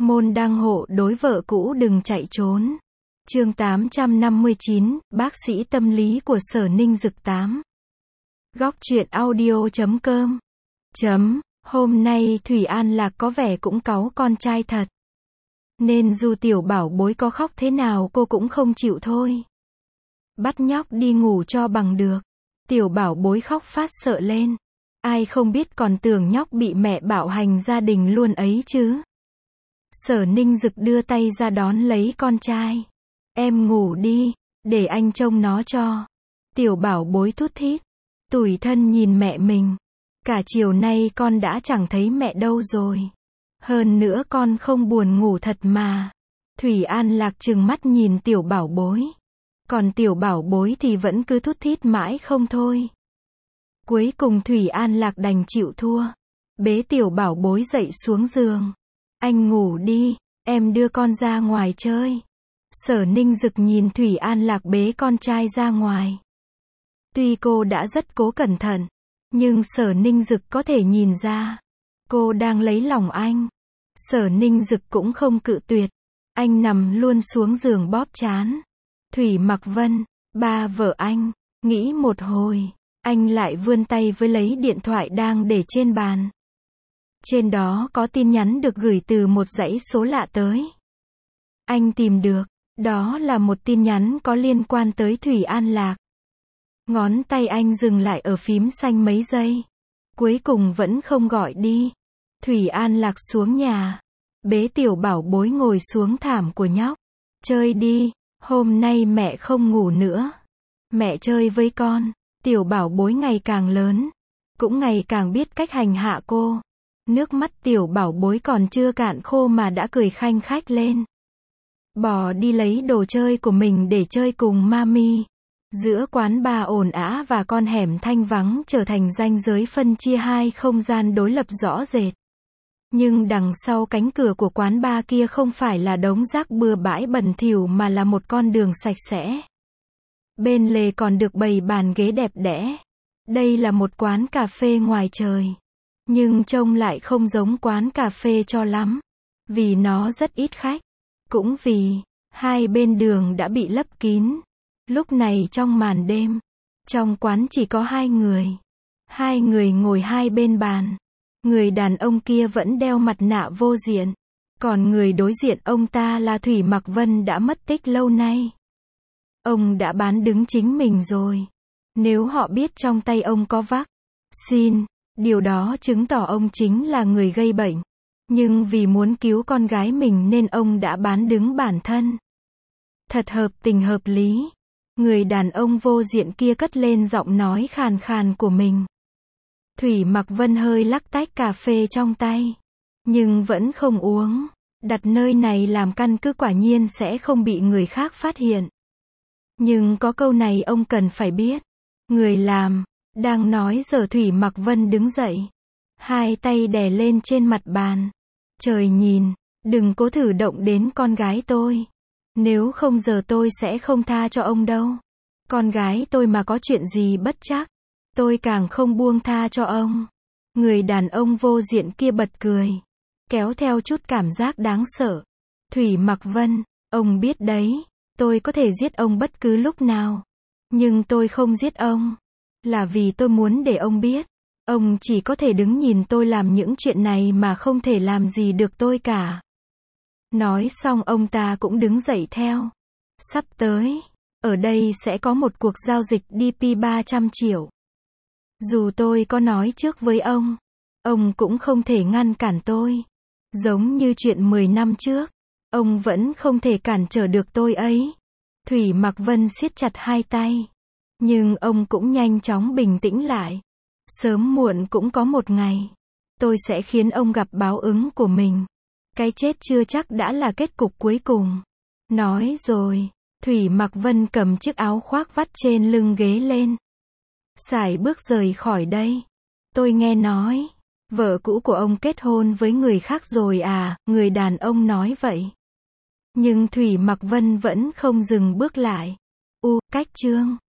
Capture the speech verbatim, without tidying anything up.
Môn đăng hộ đối vợ cũ đừng chạy trốn. Chương tám trăm năm mươi chín, bác sĩ tâm lý của Sở Ninh Dực tám. Góc truyện audio chấm com. Chấm, hôm nay Thủy An Lạc có vẻ cũng cáu con trai thật. Nên dù tiểu bảo bối có khóc thế nào cô cũng không chịu thôi. Bắt nhóc đi ngủ cho bằng được. Tiểu bảo bối khóc phát sợ lên. Ai không biết còn tưởng nhóc bị mẹ bạo hành gia đình luôn ấy chứ. Sở Ninh Dực đưa tay ra đón lấy con trai. Em ngủ đi, để anh trông nó cho. Tiểu bảo bối thút thít. Tủi thân nhìn mẹ mình. Cả chiều nay con đã chẳng thấy mẹ đâu rồi. Hơn nữa con không buồn ngủ thật mà. Thủy An Lạc trừng mắt nhìn tiểu bảo bối. Còn tiểu bảo bối thì vẫn cứ thút thít mãi không thôi. Cuối cùng Thủy An Lạc đành chịu thua. Bế tiểu bảo bối dậy xuống giường. Anh ngủ đi, em đưa con ra ngoài chơi. Sở Ninh Dực nhìn Thủy An Lạc bế con trai ra ngoài. Tuy cô đã rất cố cẩn thận, nhưng Sở Ninh Dực có thể nhìn ra. Cô đang lấy lòng anh. Sở Ninh Dực cũng không cự tuyệt. Anh nằm luôn xuống giường bóp trán. Thủy Mặc Vân, ba vợ anh, nghĩ một hồi. Anh lại vươn tay với lấy điện thoại đang để trên bàn. Trên đó có tin nhắn được gửi từ một dãy số lạ tới. Anh tìm được, đó là một tin nhắn có liên quan tới Thủy An Lạc. Ngón tay anh dừng lại ở phím xanh mấy giây. Cuối cùng vẫn không gọi đi. Thủy An Lạc xuống nhà. Bế tiểu bảo bối ngồi xuống thảm của nhóc. Chơi đi, hôm nay mẹ không ngủ nữa. Mẹ chơi với con. Tiểu bảo bối ngày càng lớn. Cũng ngày càng biết cách hành hạ cô. Nước mắt tiểu bảo bối còn chưa cạn khô mà đã cười khanh khách lên. Bò đi lấy đồ chơi của mình để chơi cùng mami. Giữa quán bar ồn ào và con hẻm thanh vắng trở thành ranh giới phân chia hai không gian đối lập rõ rệt. Nhưng đằng sau cánh cửa của quán bar kia không phải là đống rác bừa bãi bẩn thỉu mà là một con đường sạch sẽ. Bên lề còn được bày bàn ghế đẹp đẽ. Đây là một quán cà phê ngoài trời. Nhưng trông lại không giống quán cà phê cho lắm. Vì nó rất ít khách. Cũng vì, hai bên đường đã bị lấp kín. Lúc này trong màn đêm, trong quán chỉ có hai người. Hai người ngồi hai bên bàn. Người đàn ông kia vẫn đeo mặt nạ vô diện. Còn người đối diện ông ta là Thủy Mặc Vân đã mất tích lâu nay. Ông đã bán đứng chính mình rồi. Nếu họ biết trong tay ông có vắc xin, điều đó chứng tỏ ông chính là người gây bệnh. Nhưng vì muốn cứu con gái mình nên ông đã bán đứng bản thân. Thật hợp tình hợp lý. Người đàn ông vô diện kia cất lên giọng nói khàn khàn của mình. Thủy Mặc Vân hơi lắc tách cà phê trong tay. Nhưng vẫn không uống. Đặt nơi này làm căn cứ quả nhiên sẽ không bị người khác phát hiện. Nhưng có câu này ông cần phải biết. Người làm, đang nói giờ Thủy Mặc Vân đứng dậy. Hai tay đè lên trên mặt bàn. Trời nhìn, đừng cố thử động đến con gái tôi. Nếu không giờ tôi sẽ không tha cho ông đâu. Con gái tôi mà có chuyện gì bất trắc, tôi càng không buông tha cho ông. Người đàn ông vô diện kia bật cười. Kéo theo chút cảm giác đáng sợ. Thủy Mặc Vân, ông biết đấy, tôi có thể giết ông bất cứ lúc nào. Nhưng tôi không giết ông. Là vì tôi muốn để ông biết. Ông chỉ có thể đứng nhìn tôi làm những chuyện này mà không thể làm gì được tôi cả. Nói xong ông ta cũng đứng dậy theo. Sắp tới, ở đây sẽ có một cuộc giao dịch đê pê ba trăm triệu. Dù tôi có nói trước với ông, ông cũng không thể ngăn cản tôi. Giống như chuyện mười năm trước, ông vẫn không thể cản trở được tôi ấy. Thủy Mặc Vân siết chặt hai tay. Nhưng ông cũng nhanh chóng bình tĩnh lại. Sớm muộn cũng có một ngày. Tôi sẽ khiến ông gặp báo ứng của mình. Cái chết chưa chắc đã là kết cục cuối cùng. Nói rồi, Thủy Mặc Vân cầm chiếc áo khoác vắt trên lưng ghế lên. Sải bước rời khỏi đây. Tôi nghe nói, vợ cũ của ông kết hôn với người khác rồi à, người đàn ông nói vậy. Nhưng Thủy Mặc Vân vẫn không dừng bước lại. U, cách chương.